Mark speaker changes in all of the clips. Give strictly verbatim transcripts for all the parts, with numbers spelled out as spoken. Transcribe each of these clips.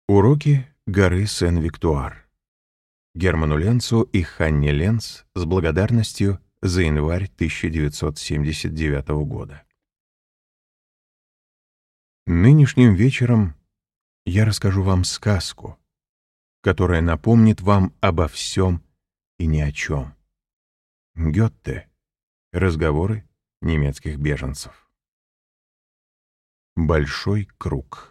Speaker 1: Уроки горы Сен-Виктуар. Герману Ленцу и Ханне Ленц с благодарностью за январь тысяча девятьсот семьдесят девятого года. Нынешним вечером я расскажу вам сказку, которая напомнит вам обо всем и ни о чем. Гёте. Разговоры немецких беженцев. Большой круг.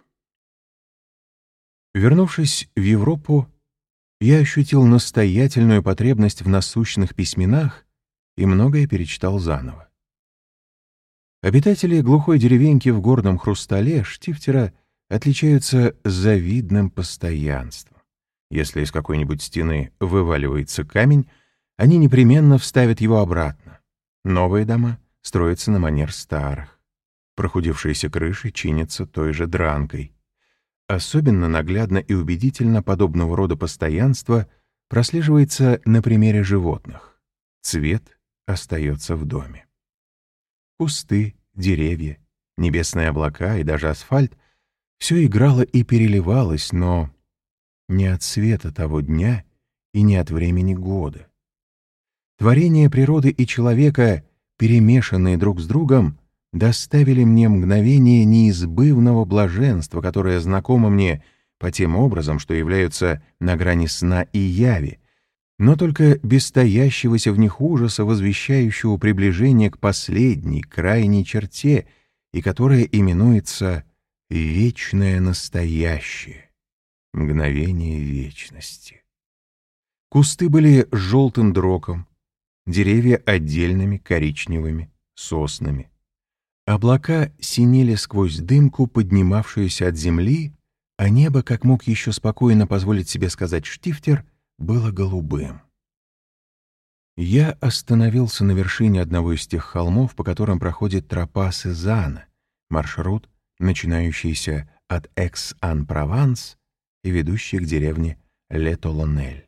Speaker 1: Вернувшись в Европу, я ощутил настоятельную потребность в насущных письменах и многое перечитал заново. Обитатели глухой деревеньки в горном Хрустале Штифтера отличаются завидным постоянством. Если из какой-нибудь стены вываливается камень, они непременно вставят его обратно. Новые дома строятся на манер старых. Прохудившиеся крыши чинятся той же дранкой. Особенно наглядно и убедительно подобного рода постоянство прослеживается на примере животных. Цвет остается в доме. Кусты, деревья, небесные облака и даже асфальт — все играло и переливалось, но не от цвета того дня и не от времени года. Творения природы и человека, перемешанные друг с другом, доставили мне мгновение неизбывного блаженства, которое знакомо мне по тем образом, что являются на грани сна и яви, но только без стоящегося в них ужаса, возвещающего приближение к последней, крайней черте, и которая именуется «вечное настоящее», мгновение вечности. Кусты были желтым дроком, деревья отдельными коричневыми соснами. Облака синели сквозь дымку, поднимавшуюся от земли, а небо, как мог еще спокойно позволить себе сказать Штифтер, было голубым. Я остановился на вершине одного из тех холмов, по которым проходит тропа Сезанна, маршрут, начинающийся от Экс-Ан-Прованс и ведущий к деревне Ле-Толонель.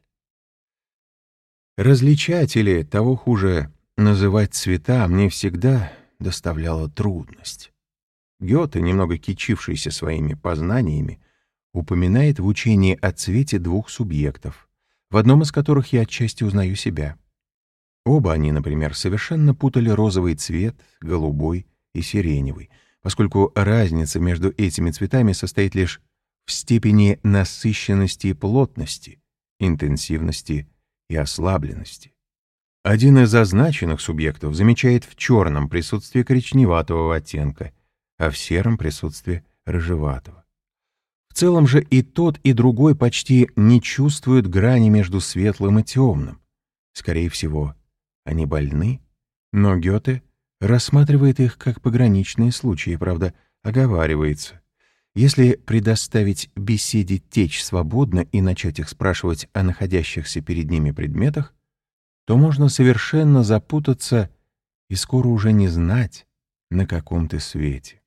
Speaker 1: Различать или, того хуже, называть цвета мне всегда доставляла трудность. Гёте, немного кичившийся своими познаниями, упоминает в учении о цвете двух субъектов, в одном из которых я отчасти узнаю себя. Оба они, например, совершенно путали розовый цвет, голубой и сиреневый, поскольку разница между этими цветами состоит лишь в степени насыщенности и плотности, интенсивности и ослабленности. Один из означенных субъектов замечает в черном присутствие коричневатого оттенка, а в сером присутствие рыжеватого. В целом же и тот, и другой почти не чувствуют грани между светлым и темным. Скорее всего, они больны, но Гёте рассматривает их как пограничные случаи, правда, оговаривается. Если предоставить беседе течь свободно и начать их спрашивать о находящихся перед ними предметах, то можно совершенно запутаться и скоро уже не знать, на каком ты свете.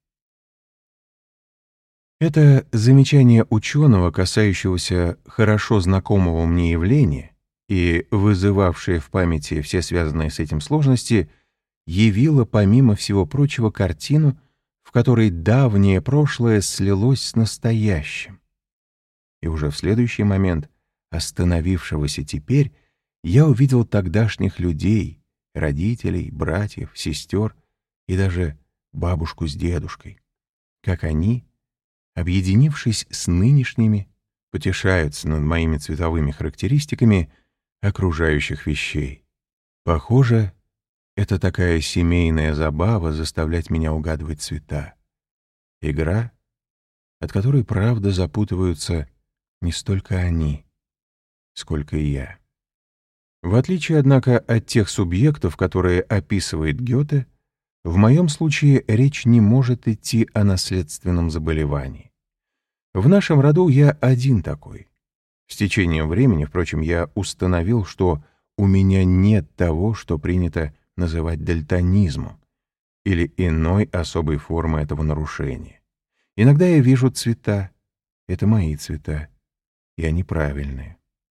Speaker 1: Это замечание ученого, касающегося хорошо знакомого мне явления и вызывавшее в памяти все связанные с этим сложности, явило, помимо всего прочего, картину, в которой давнее прошлое слилось с настоящим. И уже в следующий момент, остановившегося теперь, я увидел тогдашних людей, родителей, братьев, сестер и даже бабушку с дедушкой, как они, объединившись с нынешними, потешаются над моими цветовыми характеристиками окружающих вещей. Похоже, это такая семейная забава заставлять меня угадывать цвета. Игра, от которой, правда, запутываются не столько они, сколько и я. В отличие, однако, от тех субъектов, которые описывает Гёте, в моем случае речь не может идти о наследственном заболевании. В нашем роду я один такой. С течением времени, впрочем, я установил, что у меня нет того, что принято называть дальтонизмом или иной особой формой этого нарушения. Иногда я вижу цвета, это мои цвета, и они правильные.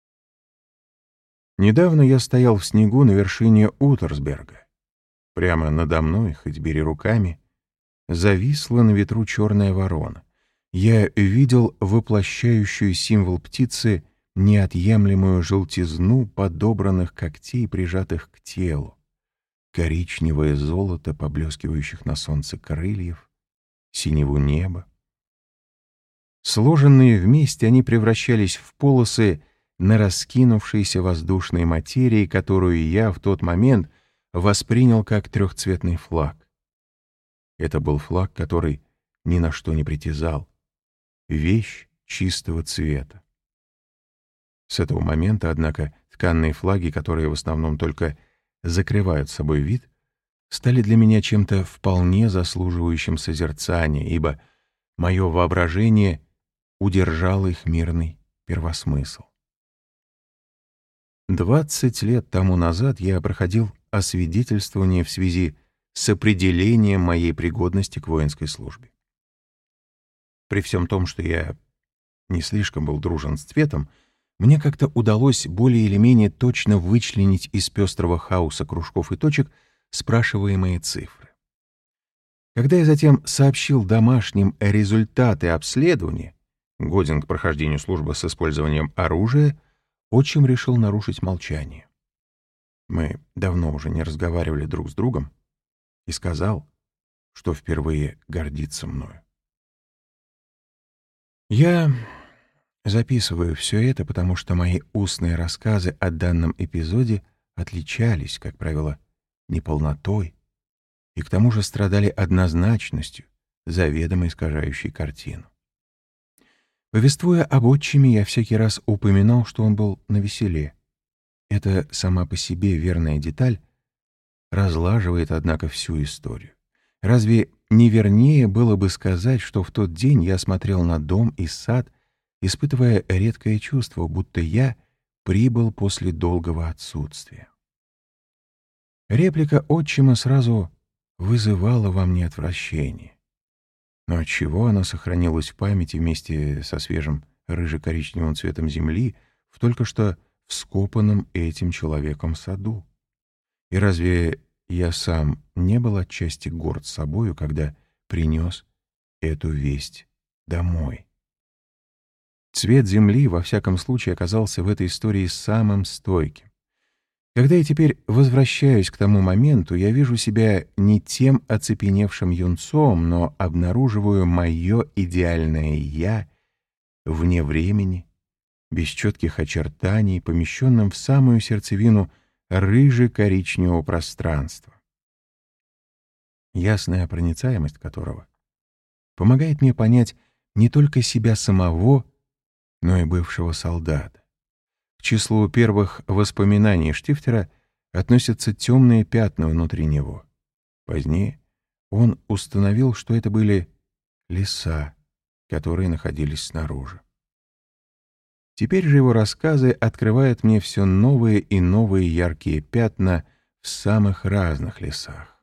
Speaker 1: Недавно я стоял в снегу на вершине Утерсберга. Прямо надо мной, хоть бери руками, зависла на ветру черная ворона. я видел воплощающую символ птицы неотъемлемую желтизну подобранных когтей, прижатых к телу, коричневое золото поблескивающих на солнце крыльев, синеву неба. Сложенные вместе, они превращались в полосы на раскинувшейся воздушной материи, которую я в тот момент воспринял как трехцветный флаг. Это был флаг, который ни на что не притязал, вещь чистого цвета. С этого момента, однако, тканные флаги, которые в основном только закрывают собой вид, стали для меня чем-то вполне заслуживающим созерцания, ибо мое воображение удержало их мирный первосмысл. Двадцать лет тому назад я проходил освидетельствование в связи с определением моей пригодности к воинской службе. При всем том, что я не слишком был дружен с цветом, мне как-то удалось более или менее точно вычленить из пестрого хаоса кружков и точек спрашиваемые цифры. Когда я затем сообщил домашним результаты обследования, годен к прохождению службы с использованием оружия, отчим решил нарушить молчание. Мы давно уже не разговаривали друг с другом, и сказал, что впервые гордится мною. Я записываю все это, потому что мои устные рассказы о данном эпизоде отличались, как правило, неполнотой и к тому же страдали однозначностью, заведомо искажающей картину. Повествуя об отчиме, я всякий раз упоминал, что он был навеселе. Эта сама по себе верная деталь разлаживает, однако, всю историю. Разве не вернее было бы сказать, что в тот день я смотрел на дом и сад, испытывая редкое чувство, будто я прибыл после долгого отсутствия? Реплика отчима сразу вызывала во мне отвращение. Но отчего она сохранилась в памяти вместе со свежим рыже-коричневым цветом земли в только что вскопанном этим человеком саду? И разве я сам не был отчасти горд собою, когда принес эту весть домой? Цвет земли, во всяком случае, оказался в этой истории самым стойким. Когда я теперь возвращаюсь к тому моменту, я вижу себя не тем оцепеневшим юнцом, но обнаруживаю мое идеальное «я» вне времени, без четких очертаний, помещенным в самую сердцевину рыже-коричневого пространства, ясная проницаемость которого помогает мне понять не только себя самого, но и бывшего солдата. К числу первых воспоминаний Штифтера относятся темные пятна внутри него. Позднее он установил, что это были леса, которые находились снаружи. Теперь же его рассказы открывают мне все новые и новые яркие пятна в самых разных лесах.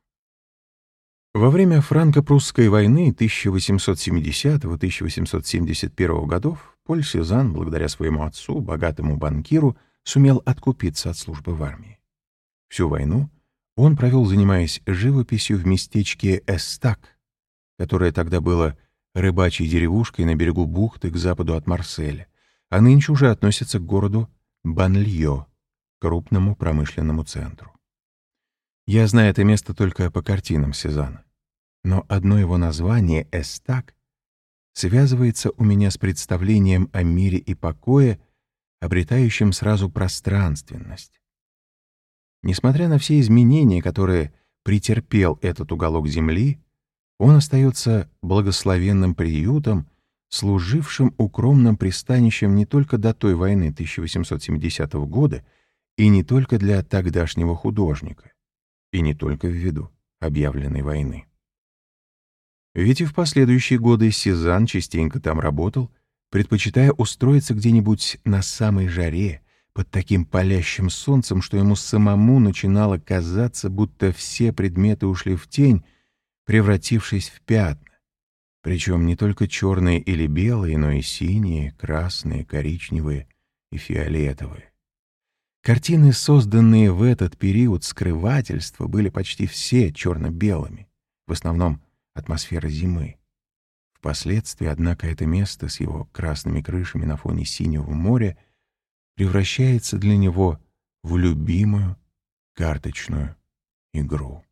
Speaker 1: Во время франко-прусской войны тысяча восемьсот семидесятого — тысяча восемьсот семьдесят первого годов Поль Сезанн, благодаря своему отцу, богатому банкиру, сумел откупиться от службы в армии. Всю войну он провел, занимаясь живописью в местечке Эстак, которое тогда было рыбачьей деревушкой на берегу бухты к западу от Марселя, а нынче уже относится к городу Банльё, крупному промышленному центру. Я знаю это место только по картинам Сезанна, но одно его название «Эстак» связывается у меня с представлением о мире и покое, обретающем сразу пространственность. Несмотря на все изменения, которые претерпел этот уголок земли, он остается благословенным приютом, служившим укромным пристанищем не только до той войны тысяча восемьсот семидесятого года и не только для тогдашнего художника, и не только ввиду объявленной войны. Ведь и в последующие годы Сезанн частенько там работал, предпочитая устроиться где-нибудь на самой жаре, под таким палящим солнцем, что ему самому начинало казаться, будто все предметы ушли в тень, превратившись в пятна, причем не только черные или белые, но и синие, красные, коричневые и фиолетовые. Картины, созданные в этот период скрывательства, были почти все черно-белыми, в основном атмосфера зимы. Впоследствии, однако, это место с его красными крышами на фоне синего моря превращается для него в любимую карточную игру.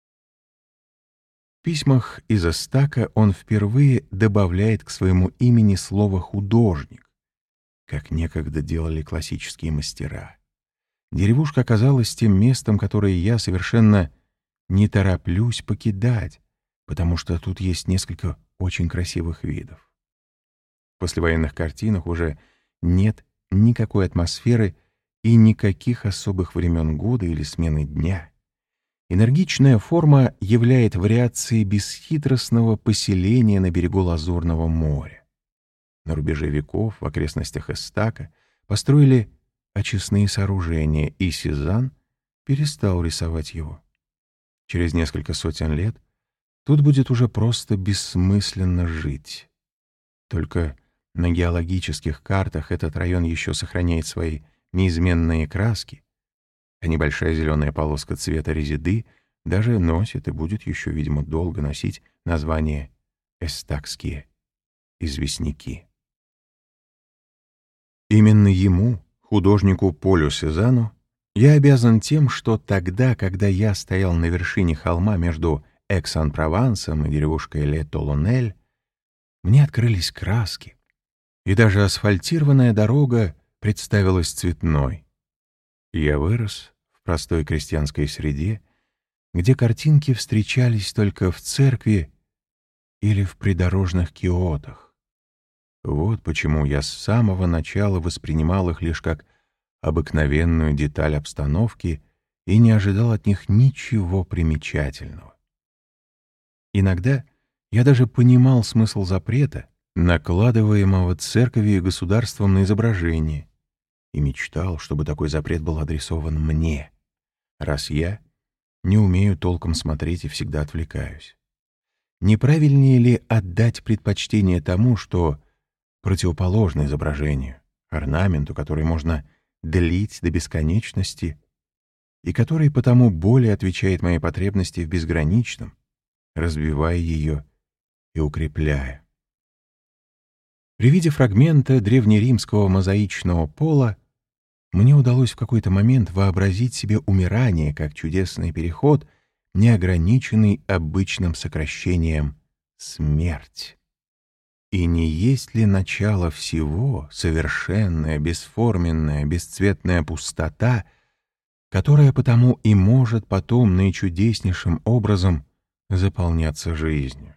Speaker 1: В письмах из Эстака он впервые добавляет к своему имени слово «художник», как некогда делали классические мастера. Деревушка оказалась тем местом, которое я совершенно не тороплюсь покидать, потому что тут есть несколько очень красивых видов. В послевоенных картинах уже нет никакой атмосферы и никаких особых времен года или смены дня. Энергичная форма являет вариации бесхитростного поселения на берегу Лазурного моря. На рубеже веков в окрестностях Эстака построили очистные сооружения, и Сезанн перестал рисовать его. Через несколько сотен лет тут будет уже просто бессмысленно жить. Только на геологических картах этот район еще сохраняет свои неизменные краски, а небольшая зеленая полоска цвета резиды даже носит и будет еще, видимо, долго носить название «эстакские известняки». Именно ему, художнику Полю Сезанну, я обязан тем, что тогда, когда я стоял на вершине холма между Экс-ан-Провансом и деревушкой Ле-Толонель, мне открылись краски, и даже асфальтированная дорога представилась цветной. Я вырос в простой крестьянской среде, где картинки встречались только в церкви или в придорожных киотах. Вот почему я с самого начала воспринимал их лишь как обыкновенную деталь обстановки и не ожидал от них ничего примечательного. Иногда я даже понимал смысл запрета, накладываемого церковью и государством на изображение, и мечтал, чтобы такой запрет был адресован мне, раз я не умею толком смотреть и всегда отвлекаюсь. Неправильнее ли отдать предпочтение тому, что противоположно изображению, орнаменту, который можно длить до бесконечности и который потому более отвечает моей потребности в безграничном, разбивая ее и укрепляя. При виде фрагмента древнеримского мозаичного пола мне удалось в какой-то момент вообразить себе умирание как чудесный переход, не ограниченный обычным сокращением «смерть». И не есть ли начало всего совершенная, бесформенная, бесцветная пустота, которая потому и может потом наичудеснейшим образом заполняться жизнью?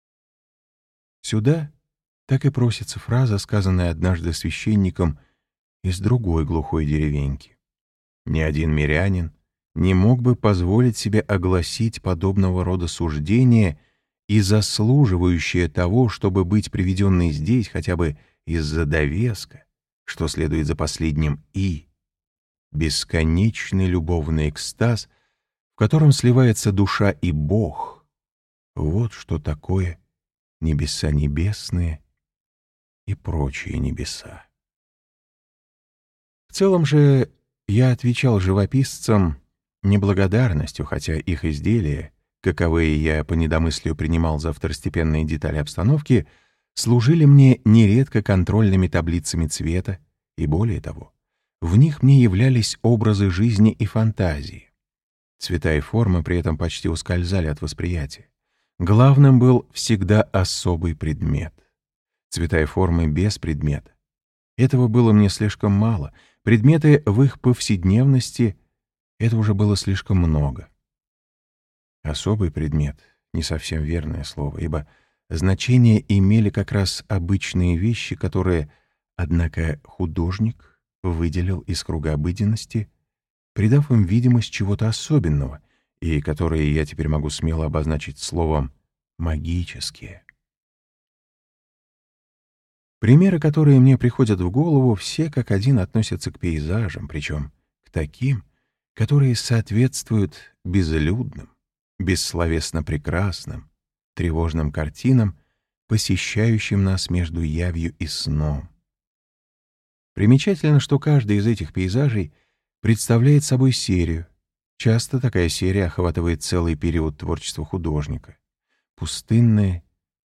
Speaker 1: Сюда так и просится фраза, сказанная однажды священником из другой глухой деревеньки. Ни один мирянин не мог бы позволить себе огласить подобного рода суждения и заслуживающее того, чтобы быть приведенной здесь хотя бы из-за довеска, что следует за последним «и», бесконечный любовный экстаз, в котором сливается душа и Бог. Вот что такое небеса небесные и прочие небеса. В целом же я отвечал живописцам неблагодарностью, хотя их изделия, каковые я по недомыслию принимал за второстепенные детали обстановки, служили мне нередко контрольными таблицами цвета, и более того, в них мне являлись образы жизни и фантазии. Цвета и формы при этом почти ускользали от восприятия. Главным был всегда особый предмет. Цвета и формы без предмета. Этого было мне слишком мало. Предметы в их повседневности — это уже было слишком много. Особый предмет — не совсем верное слово, ибо значение имели как раз обычные вещи, которые, однако, художник выделил из круга обыденности, придав им видимость чего-то особенного, и которые я теперь могу смело обозначить словом «магические». Примеры, которые мне приходят в голову, все как один относятся к пейзажам, причем к таким, которые соответствуют безлюдным, бессловесно прекрасным, тревожным картинам, посещающим нас между явью и сном. Примечательно, что каждый из этих пейзажей представляет собой серию. Часто такая серия охватывает целый период творчества художника. Пустынные,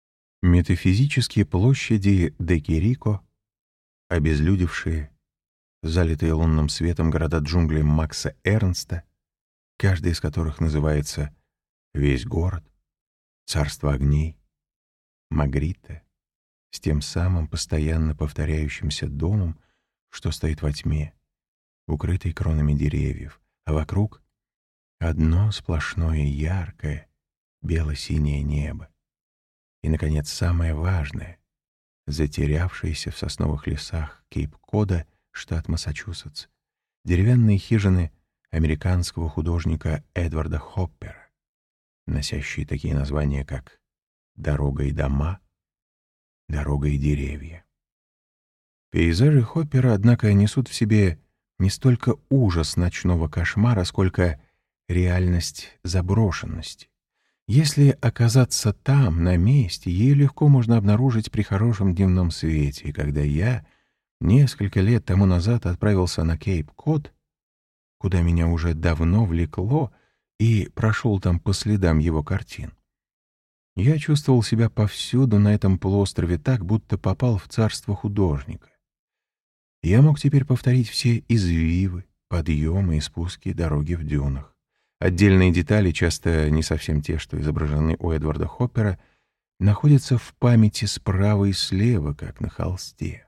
Speaker 1: Метафизические площади Де-Кирико, обезлюдевшие, залитые лунным светом города джунглей Макса Эрнста, каждый из которых называется «Весь город», «Царство огней», «Магрита», с тем самым постоянно повторяющимся домом, что стоит во тьме, укрытый кронами деревьев, а вокруг одно сплошное яркое бело-синее небо. И, наконец, самое важное — затерявшиеся в сосновых лесах Кейп-Кода, штат Массачусетс, деревянные хижины американского художника Эдварда Хоппера, носящие такие названия, как «Дорога и дома», «Дорога и деревья». Пейзажи Хоппера, однако, несут в себе не столько ужас ночного кошмара, сколько реальность заброшенности. Если оказаться там, на месте, ее легко можно обнаружить при хорошем дневном свете. И когда я несколько лет тому назад отправился на Кейп-Код, куда меня уже давно влекло, и прошел там по следам его картин, я чувствовал себя повсюду на этом полуострове так, будто попал в царство художника. Я мог теперь повторить все извивы, подъемы и спуски дороги в дюнах. Отдельные детали, часто не совсем те, что изображены у Эдварда Хоппера, находятся в памяти справа и слева, как на холсте.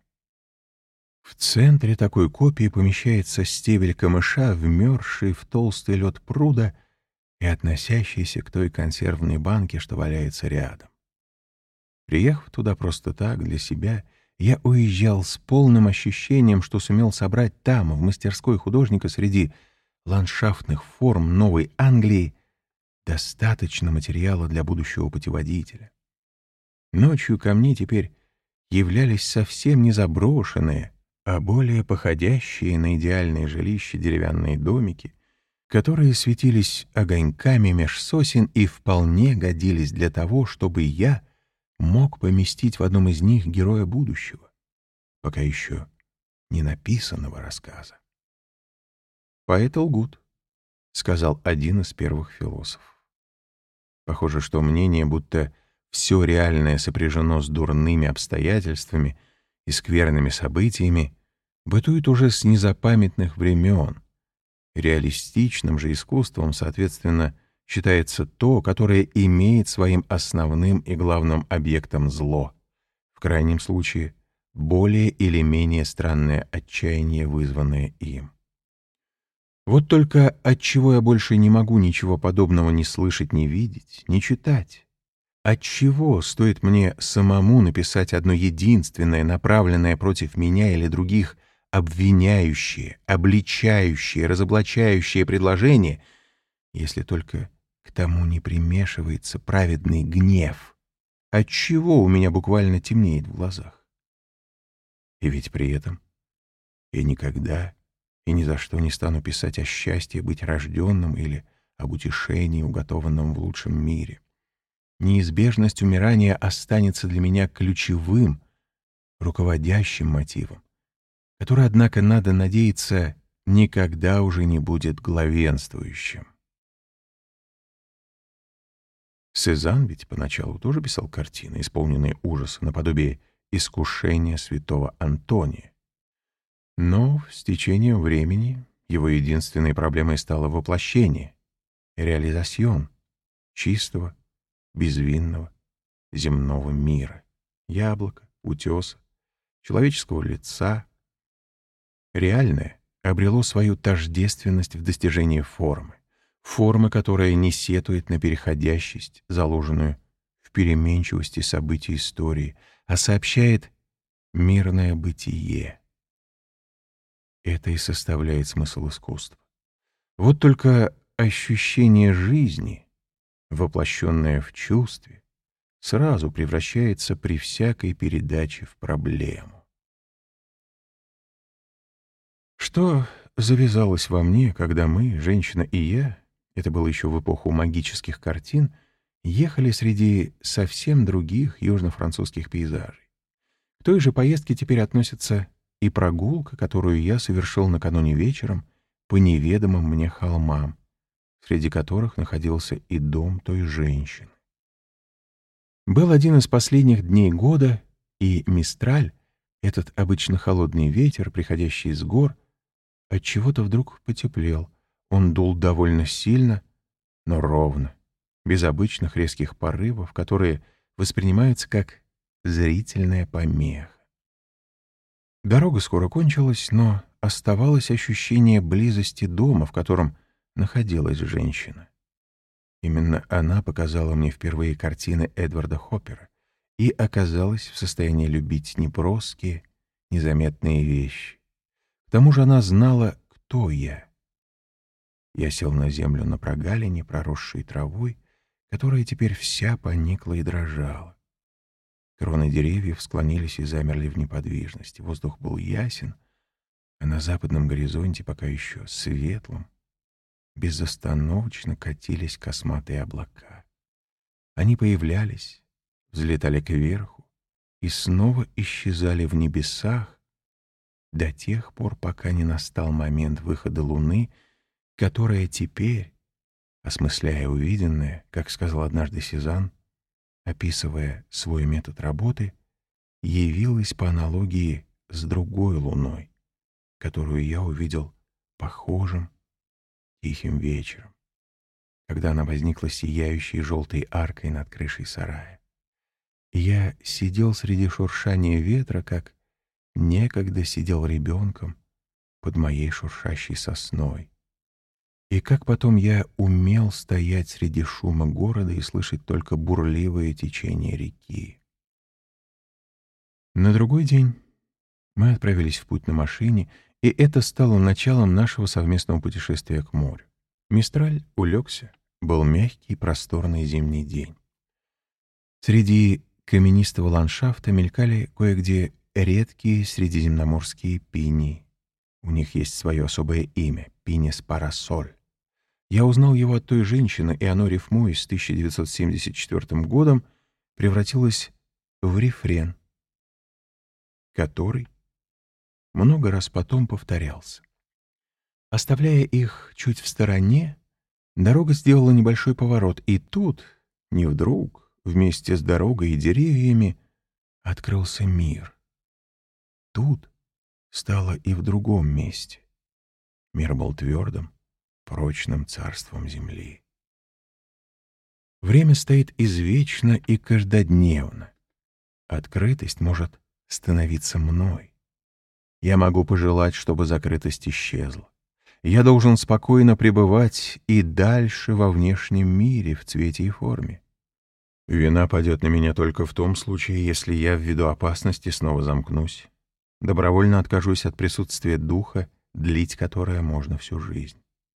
Speaker 1: В центре такой копии помещается стебель камыша, вмерзший в толстый лед пруда и относящийся к той консервной банке, что валяется рядом. Приехав туда просто так, для себя, я уезжал с полным ощущением, что сумел собрать там, в мастерской художника, среди ландшафтных форм Новой Англии, достаточно материала для будущего путеводителя. Ночью ко мне теперь являлись совсем не заброшенные, а более походящие на идеальные жилища деревянные домики, которые светились огоньками меж сосен и вполне годились для того, чтобы я мог поместить в одном из них героя будущего, пока еще не написанного рассказа. «Поэты лгут», — сказал один из первых философов. Похоже, что мнение, будто все реальное сопряжено с дурными обстоятельствами и скверными событиями, бытует уже с незапамятных времен. Реалистичным же искусством, соответственно, считается то, которое имеет своим основным и главным объектом зло, в крайнем случае, более или менее странное отчаяние, вызванное им. Вот только отчего я больше не могу ничего подобного ни слышать, ни видеть, ни читать? Отчего стоит мне самому написать одно единственное, направленное против меня или других, обвиняющее, обличающее, разоблачающее предложение, если только к тому не примешивается праведный гнев? Отчего у меня буквально темнеет в глазах? И ведь при этом я никогда и ни за что не стану писать о счастье быть рожденным или об утешении, уготованном в лучшем мире. Неизбежность умирания останется для меня ключевым, руководящим мотивом, который, однако, надо надеяться, никогда уже не будет главенствующим. Сезанн ведь поначалу тоже писал картины, исполненные ужаса, наподобие «Искушения святого Антония». Но с течением времени его единственной проблемой стало воплощение, реализацион чистого, безвинного, земного мира, яблока, утеса, человеческого лица. Реальное обрело свою тождественность в достижении формы, формы, которая не сетует на переходящесть, заложенную в переменчивости событий истории, а сообщает мирное бытие. Это и составляет смысл искусства. Вот только ощущение жизни, воплощенное в чувстве, сразу превращается при всякой передаче в проблему. Что завязалось во мне, когда мы, женщина и я, это было еще в эпоху магических картин, ехали среди совсем других южно-французских пейзажей? К той же поездке теперь относится и прогулка, которую я совершил накануне вечером по неведомым мне холмам, среди которых находился и дом той женщины. Был один из последних дней года, и мистраль, этот обычно холодный ветер, приходящий с гор, отчего-то вдруг потеплел. Он дул довольно сильно, но ровно, без обычных резких порывов, которые воспринимаются как зрительная помеха. Дорога скоро кончилась, но оставалось ощущение близости дома, в котором находилась женщина. Именно она показала мне впервые картины Эдварда Хоппера и оказалась в состоянии любить неброские, незаметные вещи. К тому же она знала, кто я. Я сел на землю на прогалине, проросшей травой, которая теперь вся поникла и дрожала. Кроны деревьев склонились и замерли в неподвижности. Воздух был ясен, а на западном горизонте пока еще светлым безостановочно катились косматые облака. Они появлялись, взлетали кверху и снова исчезали в небесах до тех пор, пока не настал момент выхода Луны, которая теперь, осмысляя увиденное, как сказал однажды Сезанн, описывая свой метод работы, явилась по аналогии с другой Луной, которую я увидел похожим тихим вечером, когда она возникла сияющей желтой аркой над крышей сарая. И я сидел среди шуршания ветра, как некогда сидел ребенком под моей шуршащей сосной. И как потом я умел стоять среди шума города и слышать только бурливое течение реки. На другой день мы отправились в путь на машине, и это стало началом нашего совместного путешествия к морю. Мистраль улегся, был мягкий, просторный зимний день. Среди каменистого ландшафта мелькали кое-где редкие средиземноморские пинии. У них есть свое особое имя — пинес парасоль. Я узнал его от той женщины, и оно, рифмуясь с тысяча девятьсот семьдесят четвёртым годом, превратилось в рефрен, который много раз потом повторялся. Оставляя их чуть в стороне, дорога сделала небольшой поворот, и тут, не вдруг, вместе с дорогой и деревьями, открылся мир. Тут стало и в другом месте. Мир был твердым, прочным царством земли. Время стоит извечно и каждодневно. Открытость может становиться мной. Я могу пожелать, чтобы закрытость исчезла. Я должен спокойно пребывать и дальше во внешнем мире, в цвете и форме. Вина падет на меня только в том случае, если я ввиду опасности снова замкнусь, добровольно откажусь от присутствия духа, длить которое можно всю жизнь.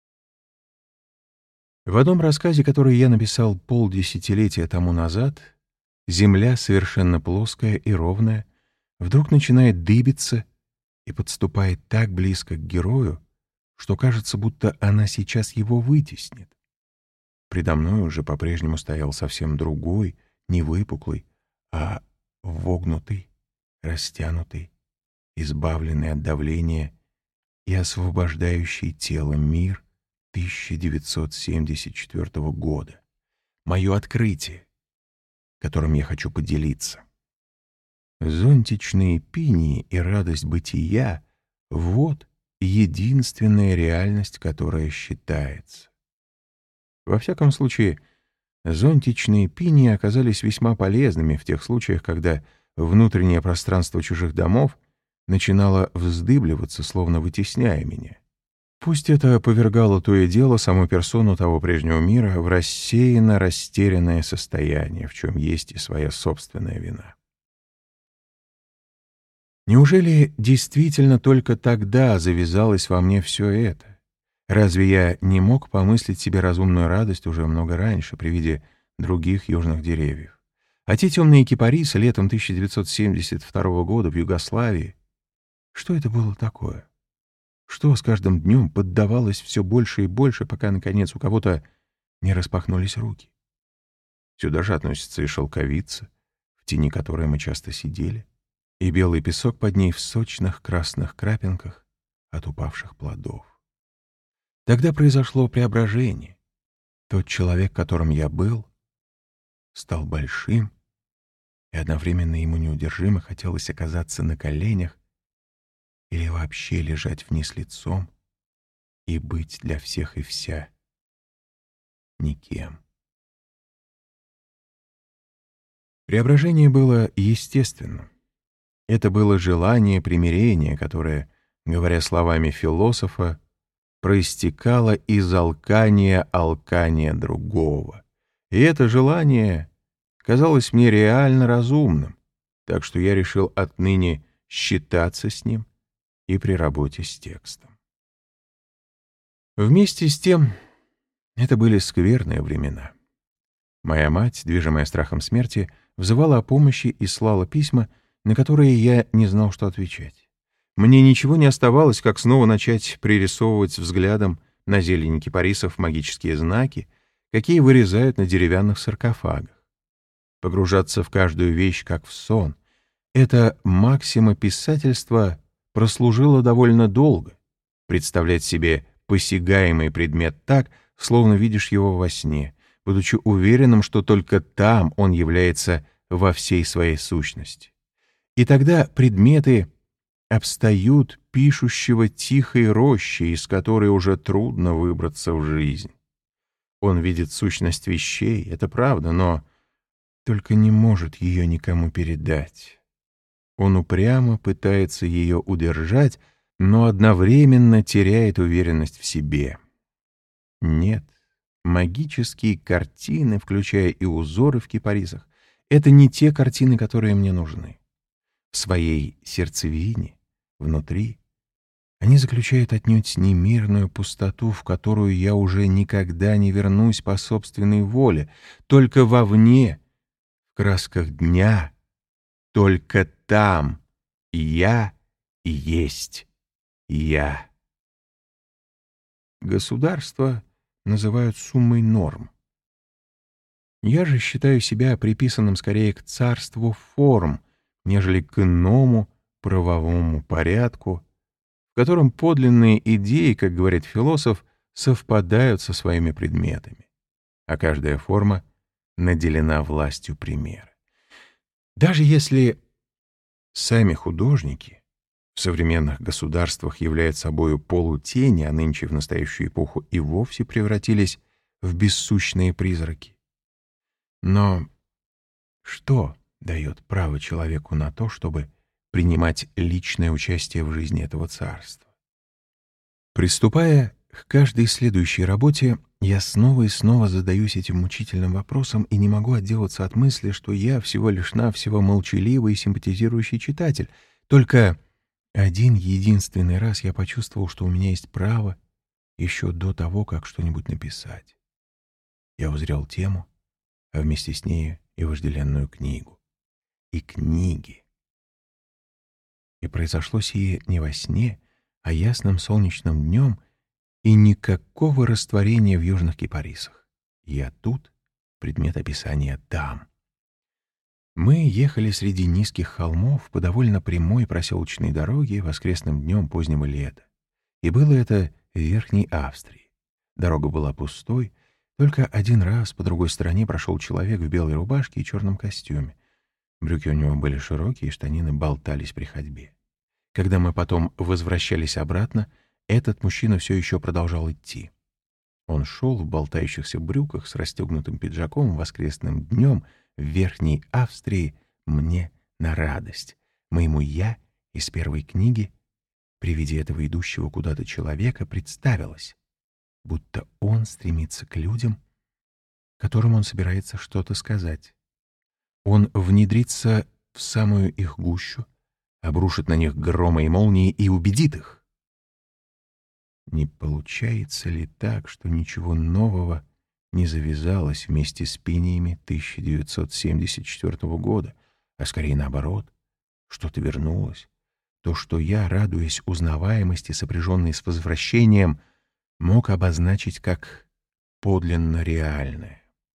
Speaker 1: В одном рассказе, который я написал полдесятилетия тому назад, земля, совершенно плоская и ровная, вдруг начинает дыбиться и подступает так близко к герою, что кажется, будто она сейчас его вытеснит. Предо мной уже по-прежнему стоял совсем другой, не выпуклый, а вогнутый, растянутый, избавленный от давления и освобождающий тело мир тысяча девятьсот семьдесят четвёртого года. Мое открытие, которым я хочу поделиться. Зонтичные пинии и радость бытия — вот единственная реальность, которая считается. Во всяком случае, зонтичные пинии оказались весьма полезными в тех случаях, когда внутреннее пространство чужих домов начинало вздыбливаться, словно вытесняя меня. Пусть это повергало то и дело саму персону того прежнего мира в рассеянно растерянное состояние, в чем есть и своя собственная вина. Неужели действительно только тогда завязалось во мне все это? Разве я не мог помыслить себе разумную радость уже много раньше при виде других южных деревьев? А те темные кипарисы летом тысяча девятьсот семьдесят второго года в Югославии? Что это было такое? Что с каждым днем поддавалось все больше и больше, пока, наконец, у кого-то не распахнулись руки? Сюда же относится и шелковица, в тени которой мы часто сидели, и белый песок под ней в сочных красных крапинках от упавших плодов. Тогда произошло преображение. Тот человек, которым я был, стал большим и одновременно ему неудержимо хотелось оказаться на коленях или вообще лежать вниз лицом и быть для всех и вся никем. Преображение было естественным. Это было желание примирения, которое, говоря словами философа, проистекало из алкания алкания другого. И это желание казалось мне реально разумным, так что я решил отныне считаться с ним и при работе с текстом. Вместе с тем, это были скверные времена. Моя мать, движимая страхом смерти, взывала о помощи и слала письма, на которые я не знал, что отвечать. Мне ничего не оставалось, как снова начать пририсовывать взглядом на зелени кипарисов магические знаки, какие вырезают на деревянных саркофагах. Погружаться в каждую вещь, как в сон. Эта максима писательства прослужила довольно долго. Представлять себе посягаемый предмет так, словно видишь его во сне, будучи уверенным, что только там он является во всей своей сущности. И тогда предметы обстают пишущего тихой рощи, из которой уже трудно выбраться в жизнь. Он видит сущность вещей, это правда, но только не может ее никому передать. Он упрямо пытается ее удержать, но одновременно теряет уверенность в себе. Нет, магические картины, включая и узоры в кипарисах, это не те картины, которые мне нужны. В своей сердцевине, внутри, они заключают отнюдь не мирную пустоту, в которую я уже никогда не вернусь по собственной воле, только вовне, в красках дня, только там я и есть я. Государство называют суммой норм. Я же считаю себя приписанным скорее к царству форм, нежели к иному правовому порядку, в котором подлинные идеи, как говорит философ, совпадают со своими предметами, а каждая форма наделена властью примера. Даже если сами художники в современных государствах являются собою полутени, а нынче в настоящую эпоху и вовсе превратились в бессущные призраки. Но что дает право человеку на то, чтобы принимать личное участие в жизни этого царства? Приступая к каждой следующей работе, я снова и снова задаюсь этим мучительным вопросом и не могу отделаться от мысли, что я всего лишь навсего молчаливый и симпатизирующий читатель. Только один единственный раз я почувствовал, что у меня есть право еще до того, как что-нибудь написать. Я узрел тему, а вместе с ней и вожделенную книгу. И книги. И произошло сие не во сне, а ясным солнечным днем, и никакого растворения в южных кипарисах. Я тут, предмет описания там. Мы ехали среди низких холмов по довольно прямой проселочной дороге воскресным днем позднего лета. И было это в Верхней Австрии. Дорога была пустой, только один раз по другой стороне прошел человек в белой рубашке и черном костюме. Брюки у него были широкие, штанины болтались при ходьбе. Когда мы потом возвращались обратно, этот мужчина все еще продолжал идти. Он шел в болтающихся брюках с расстегнутым пиджаком воскресным днем в Верхней Австрии мне на радость, моему «я» из первой книги. При виде этого идущего куда-то человека представилось, будто он стремится к людям, которым он собирается что-то сказать. Он внедрится в самую их гущу, обрушит на них громы и молнии и убедит их. Не получается ли так, что ничего нового не завязалось вместе с пениями тысяча девятьсот семьдесят четвёртого года, а скорее наоборот, что-то вернулось, то, что я, радуясь узнаваемости, сопряженной с возвращением, мог обозначить как подлинно реальное.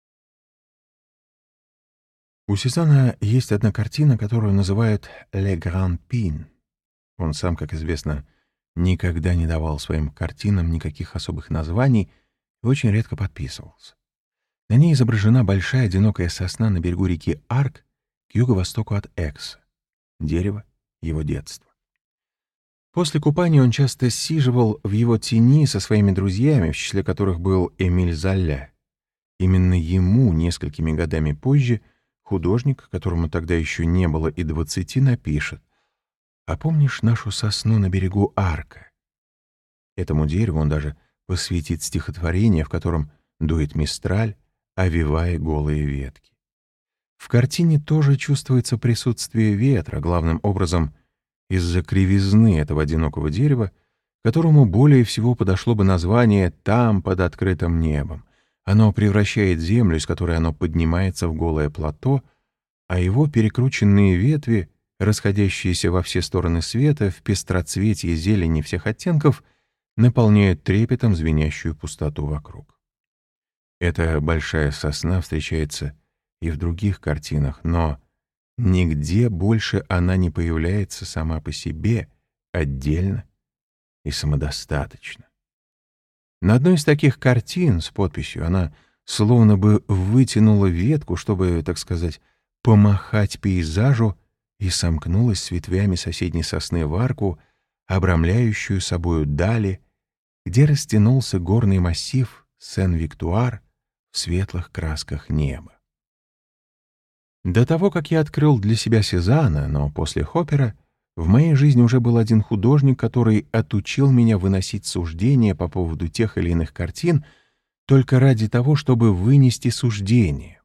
Speaker 1: У Сезанна есть одна картина, которую называют «Le Grand Pin». Он сам, как известно, никогда не давал своим картинам никаких особых названий и очень редко подписывался. На ней изображена большая одинокая сосна на берегу реки Арк к юго-востоку от Экса, дерево его детства. После купания он часто сиживал в его тени со своими друзьями, в числе которых был Эмиль Золя. Именно ему несколькими годами позже художник, которому тогда еще не было и двадцати, напишет: «А помнишь нашу сосну на берегу Арка?» Этому дереву он даже посвятит стихотворение, в котором дует мистраль, овивая голые ветки. В картине тоже чувствуется присутствие ветра, главным образом из-за кривизны этого одинокого дерева, которому более всего подошло бы название «там под открытым небом». Оно превращает землю, из которой оно поднимается, в голое плато, а его перекрученные ветви, расходящиеся во все стороны света, в пестроцветье зелени всех оттенков, наполняют трепетом звенящую пустоту вокруг. Эта большая сосна встречается и в других картинах, но нигде больше она не появляется сама по себе, отдельно и самодостаточно. На одной из таких картин с подписью она словно бы вытянула ветку, чтобы, так сказать, помахать пейзажу, и сомкнулась с ветвями соседней сосны в арку, обрамляющую собою дали, где растянулся горный массив Сен-Виктуар в светлых красках неба. До того, как я открыл для себя Сезанна, но после Хоппера, в моей жизни уже был один художник, который отучил меня выносить суждения по поводу тех или иных картин только ради того, чтобы вынести суждение.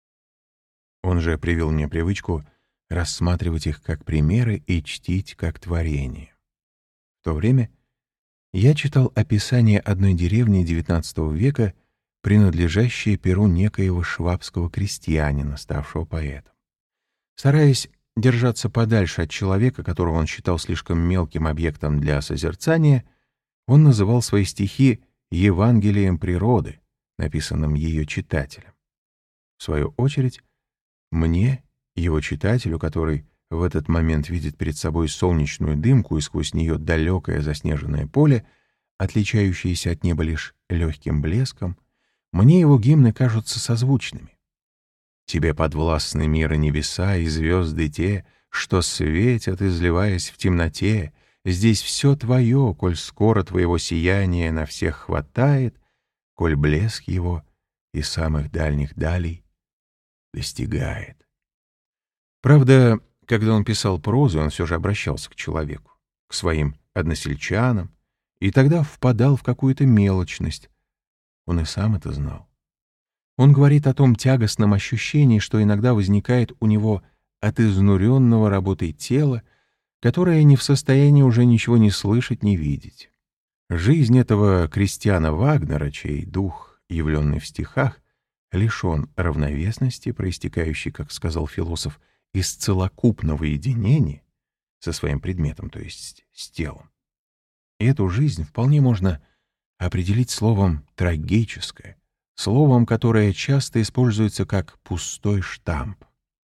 Speaker 1: Он же привил мне привычку рассматривать их как примеры и чтить как творение. В то время я читал описание одной деревни девятнадцатого века, принадлежащей перу некоего швабского крестьянина, ставшего поэтом. Стараясь держаться подальше от человека, которого он считал слишком мелким объектом для созерцания, он называл свои стихи «Евангелием природы», написанным ее читателем. В свою очередь, мне, его читателю, который в этот момент видит перед собой солнечную дымку и сквозь нее далекое заснеженное поле, отличающееся от неба лишь легким блеском, мне его гимны кажутся созвучными. Тебе подвластны мир и небеса, и звезды те, что светят, изливаясь в темноте. Здесь все твое, коль скоро твоего сияния на всех хватает, коль блеск его и самых дальних далей достигает. Правда, когда он писал прозу, он все же обращался к человеку, к своим односельчанам, и тогда впадал в какую-то мелочность. Он и сам это знал. Он говорит о том тягостном ощущении, что иногда возникает у него от изнуренного работой тела, которое не в состоянии уже ничего не слышать, не видеть. Жизнь этого Кристиана Вагнера, чей дух, явленный в стихах, лишен равновесности, проистекающей, как сказал философ, из целокупного единения со своим предметом, то есть с телом. И эту жизнь вполне можно определить словом «трагическое», словом, которое часто используется как пустой штамп.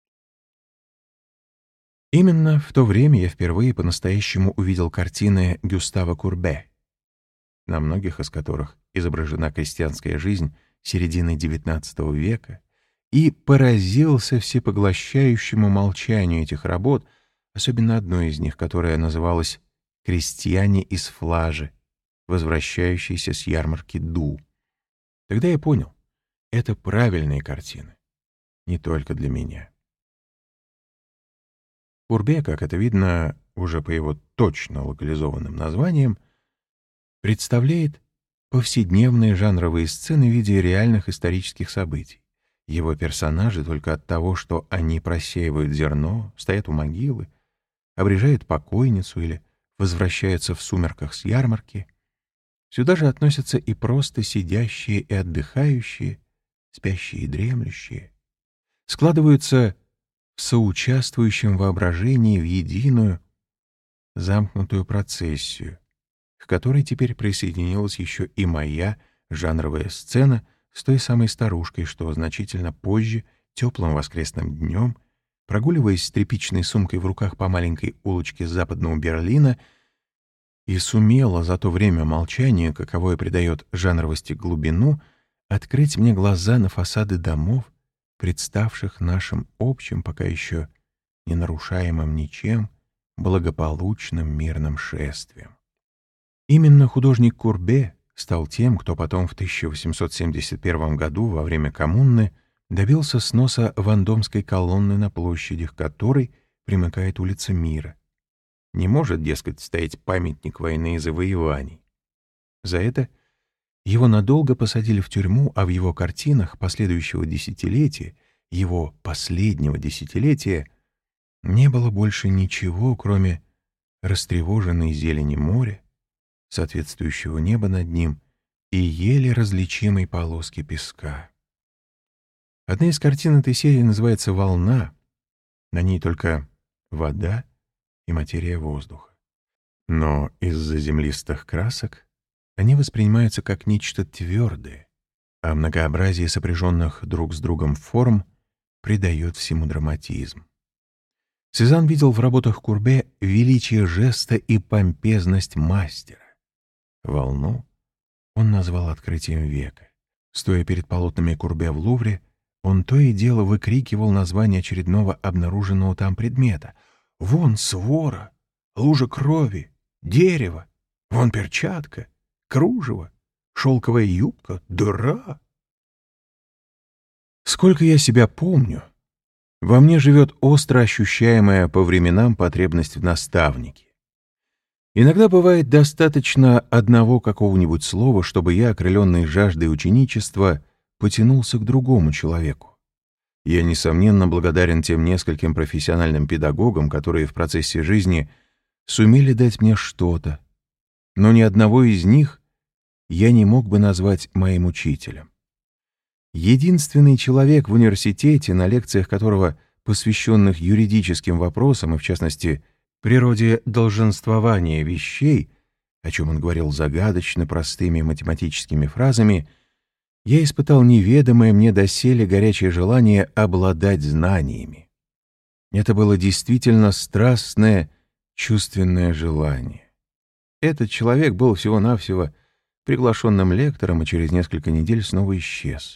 Speaker 1: Именно в то время я впервые по-настоящему увидел картины Гюстава Курбе, на многих из которых изображена крестьянская жизнь середины девятнадцатого века, и поразился всепоглощающему молчанию этих работ, особенно одной из них, которая называлась «Крестьяне из Флажи», возвращающиеся с ярмарки Ду. Тогда я понял, это правильные картины, не только для меня. Курбе, как это видно уже по его точно локализованным названиям, представляет повседневные жанровые сцены в виде реальных исторических событий. Его персонажи только от того, что они просеивают зерно, стоят у могилы, обрежают покойницу или возвращаются в сумерках с ярмарки. Сюда же относятся и просто сидящие и отдыхающие, спящие и дремлющие. Складываются в соучаствующем воображении в единую, замкнутую процессию, к которой теперь присоединилась еще и моя жанровая сцена с той самой старушкой, что значительно позже, теплым воскресным днем, прогуливаясь с тряпичной сумкой в руках по маленькой улочке западного Берлина, и сумела за то время молчания, каковое придает жанровости глубину, открыть мне глаза на фасады домов, представших нашим общим, пока еще не нарушаемым ничем, благополучным мирным шествием. Именно художник Курбе стал тем, кто потом в тысяча восемьсот семьдесят первом году во время коммуны добился сноса Вандомской колонны на площади, к которой примыкает улица Мира. Не может, дескать, стоять памятник войны и завоеваний. За это его надолго посадили в тюрьму, а в его картинах последующего десятилетия, его последнего десятилетия, не было больше ничего, кроме растревоженной зелени моря, соответствующего неба над ним и еле различимой полоски песка. Одна из картин этой серии называется «Волна». На ней только вода и материя воздуха. Но из-за землистых красок они воспринимаются как нечто твердое, а многообразие сопряженных друг с другом форм придает всему драматизм. Сезанн видел в работах Курбе величие жеста и помпезность мастера. «Волну» он назвал открытием века. Стоя перед полотнами Курбе в Лувре, он то и дело выкрикивал название очередного обнаруженного там предмета. «Вон свора, лужа крови, дерево, вон перчатка, кружево, шелковая юбка, дыра». Сколько я себя помню, во мне живет остро ощущаемая по временам потребность в наставнике. Иногда бывает достаточно одного какого-нибудь слова, чтобы я, окрыленный жаждой ученичества, потянулся к другому человеку. Я, несомненно, благодарен тем нескольким профессиональным педагогам, которые в процессе жизни сумели дать мне что-то, но ни одного из них я не мог бы назвать моим учителем. Единственный человек в университете, на лекциях которого, посвященных юридическим вопросам и, в частности, природе долженствования вещей, о чем он говорил загадочно простыми математическими фразами, я испытал неведомое мне доселе горячее желание обладать знаниями. Это было действительно страстное, чувственное желание. Этот человек был всего-навсего приглашенным лектором и через несколько недель снова исчез.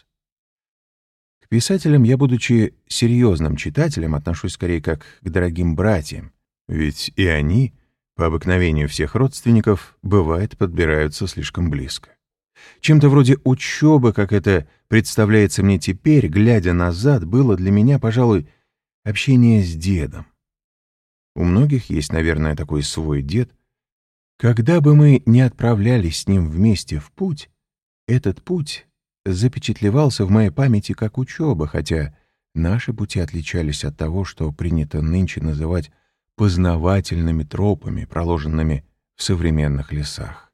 Speaker 1: К писателям я, будучи серьезным читателем, отношусь скорее как к дорогим братьям, ведь и они, по обыкновению всех родственников, бывает, подбираются слишком близко. Чем-то вроде учебы, как это представляется мне теперь, глядя назад, было для меня, пожалуй, общение с дедом. У многих есть, наверное, такой свой дед. Когда бы мы ни отправлялись с ним вместе в путь, этот путь запечатлевался в моей памяти как учеба, хотя наши пути отличались от того, что принято нынче называть познавательными тропами, проложенными в современных лесах.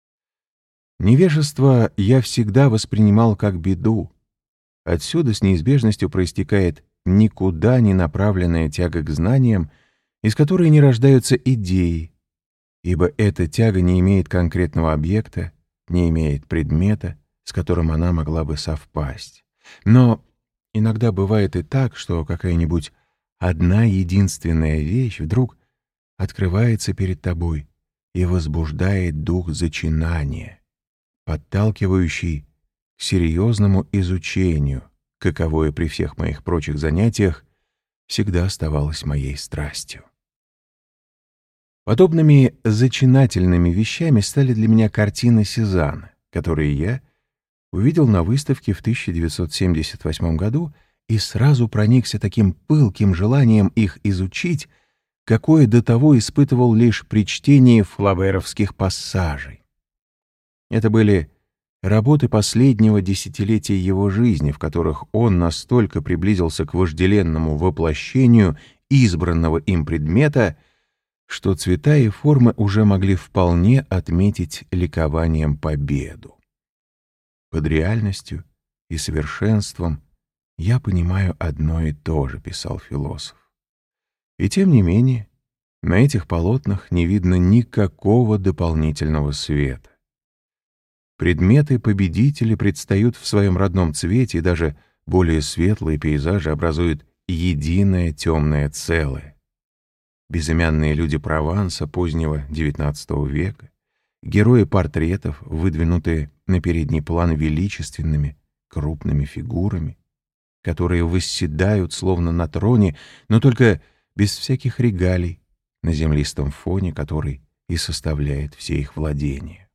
Speaker 1: Невежество я всегда воспринимал как беду. Отсюда с неизбежностью проистекает никуда не направленная тяга к знаниям, из которой не рождаются идеи, ибо эта тяга не имеет конкретного объекта, не имеет предмета, с которым она могла бы совпасть. Но иногда бывает и так, что какая-нибудь одна единственная вещь вдруг открывается перед тобой и возбуждает дух зачинания, подталкивающий к серьезному изучению, каковое при всех моих прочих занятиях всегда оставалось моей страстью. Подобными зачинательными вещами стали для меня картины Сезанна, которые я увидел на выставке в тысяча девятьсот семьдесят восьмом году и сразу проникся таким пылким желанием их изучить, какое до того испытывал лишь при чтении флаберовских пассажей. Это были работы последнего десятилетия его жизни, в которых он настолько приблизился к вожделенному воплощению избранного им предмета, что цвета и формы уже могли вполне отметить ликованием победу. Под реальностью и совершенством я понимаю одно и то же, писал философ. И тем не менее, на этих полотнах не видно никакого дополнительного света. Предметы-победители предстают в своем родном цвете, и даже более светлые пейзажи образуют единое темное целое. Безымянные люди Прованса позднего девятнадцатого века, герои портретов, выдвинутые на передний план величественными, крупными фигурами, которые восседают словно на троне, но только без всяких регалий, на землистом фоне, который и составляет все их владения.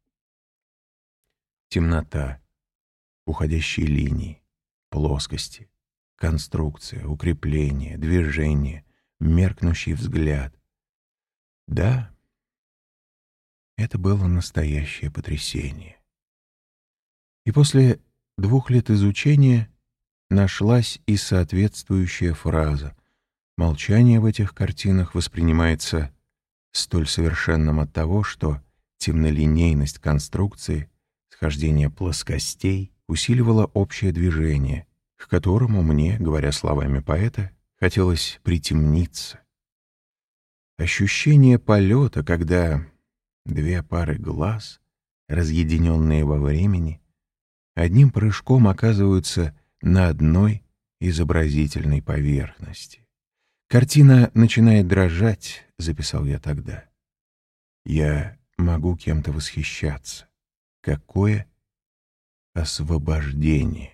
Speaker 1: Темнота, уходящие линии, плоскости, конструкция, укрепление, движение, меркнущий взгляд. Да, это было настоящее потрясение. И после двух лет изучения нашлась и соответствующая фраза. Молчание в этих картинах воспринимается столь совершенным от того, что темнолинейность конструкции, схождение плоскостей усиливало общее движение, к которому мне, говоря словами поэта, хотелось притемниться. Ощущение полета, когда две пары глаз, разъединенные во времени, одним прыжком оказываются на одной изобразительной поверхности. «Картина начинает дрожать», — записал я тогда. «Я могу кем-то восхищаться. Какое освобождение!»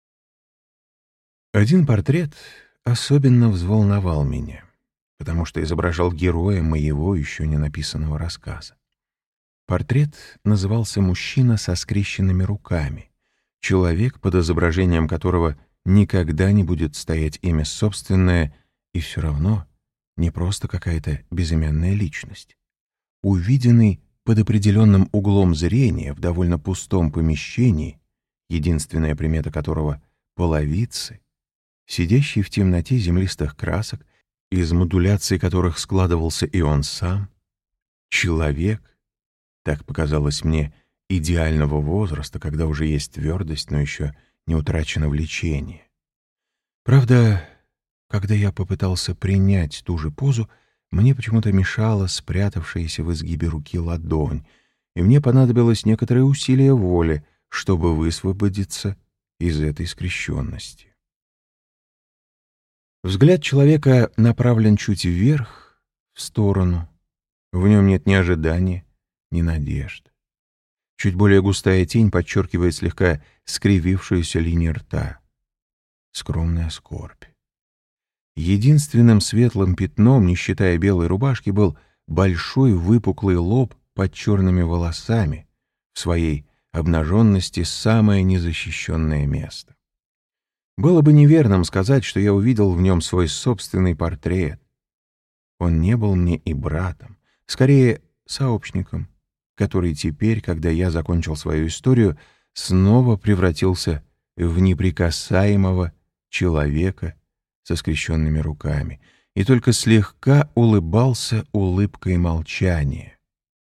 Speaker 1: Один портрет особенно взволновал меня, потому что изображал героя моего еще не написанного рассказа. Портрет назывался «Мужчина со скрещенными руками», человек, под изображением которого никогда не будет стоять имя собственное, и все равно не просто какая-то безымянная личность. Увиденный под определенным углом зрения в довольно пустом помещении, единственная примета которого — половицы, сидящий в темноте землистых красок, из модуляций которых складывался и он сам, человек, так показалось мне, идеального возраста, когда уже есть твердость, но еще не утрачено влечение. Правда, когда я попытался принять ту же позу, мне почему-то мешала спрятавшаяся в изгибе руки ладонь, и мне понадобилось некоторое усилие воли, чтобы высвободиться из этой скрещенности. Взгляд человека направлен чуть вверх, в сторону. В нем нет ни ожидания, ни надежд. Чуть более густая тень подчеркивает слегка скривившуюся линию рта. Скромная скорбь. Единственным светлым пятном, не считая белой рубашки, был большой выпуклый лоб под черными волосами, в своей обнаженности самое незащищенное место. Было бы неверным сказать, что я увидел в нем свой собственный портрет. Он не был мне и братом, скорее сообщником, который теперь, когда я закончил свою историю, снова превратился в неприкасаемого человека со скрещенными руками и только слегка улыбался улыбкой молчания.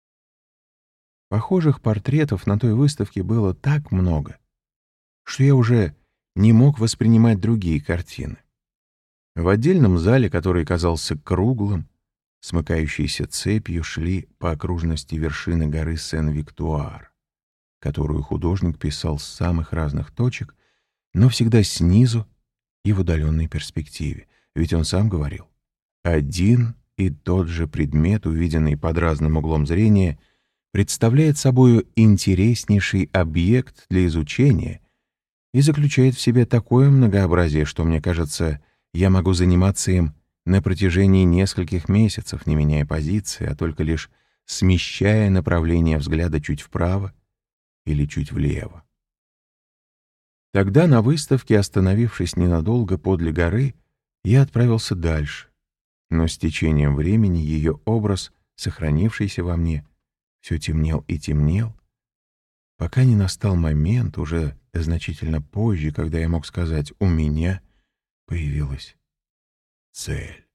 Speaker 1: Похожих портретов на той выставке было так много, что я уже не мог воспринимать другие картины. В отдельном зале, который казался круглым, смыкающейся цепью шли по окружности вершины горы Сен-Виктуар, которую художник писал с самых разных точек, но всегда снизу и в удаленной перспективе, ведь он сам говорил, один и тот же предмет, увиденный под разным углом зрения, представляет собою интереснейший объект для изучения и заключает в себе такое многообразие, что, мне кажется, я могу заниматься им на протяжении нескольких месяцев, не меняя позиции, а только лишь смещая направление взгляда чуть вправо или чуть влево. Тогда на выставке, остановившись ненадолго подле горы, я отправился дальше, но с течением времени ее образ, сохранившийся во мне, все темнел и темнел, пока не настал момент, уже значительно позже, когда я мог сказать «у меня появилась цель».